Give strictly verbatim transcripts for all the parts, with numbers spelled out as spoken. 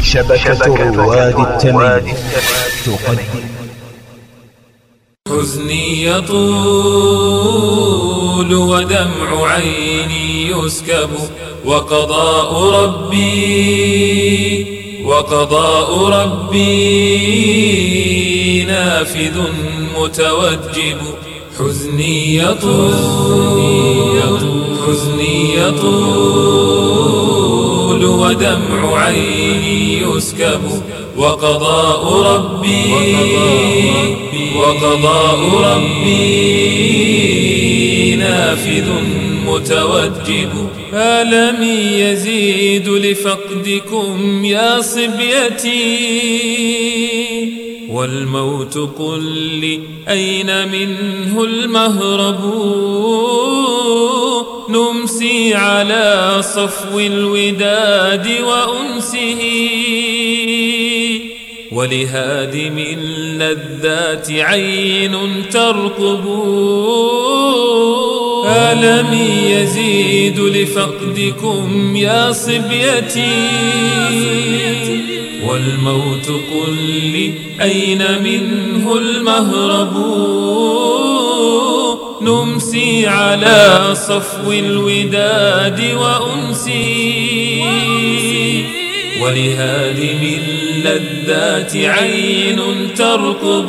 شبكة رواد التمييز تقدم. حزني يطول ودمع عيني يسكب، وقضاء ربي وقضاء ربي نافذ متوجب. حزني يطول حزني يطول ودمع عيني يسكب، وقضاء ربي وقضاء ربي نافذ متوجب. ألمي يزيد لفقدكم يا صبيتي، والموت قل لي أين منه المهرب. نمسي على صفو الوداد وأنسه، ولهادم اللذات عين ترقب. ألمي يزيد لفقدكم يا صبيتي، والموت قل لي أين منه المهرب. نمسي على صفو الوداد وأنسي، ولهادم اللذات عين ترقب.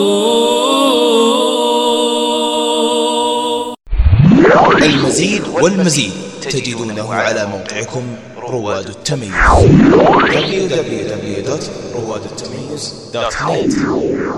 المزيد والمزيد تجدونه على موقعكم رواد التمييز دبليو دبليو دبليو دوت رواد التمييز دوت نت.